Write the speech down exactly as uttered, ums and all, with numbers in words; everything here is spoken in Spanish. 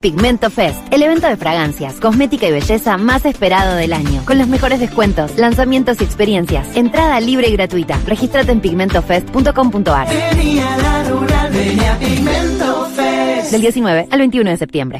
Pigmento Fest, el evento de fragancias, cosmética y belleza más esperado del año, con los mejores descuentos, lanzamientos y experiencias. Entrada libre y gratuita. Regístrate en pigmento fest punto com punto a r. Venía la rural, venía Pigmento Fest. Del diecinueve al veintiuno de septiembre.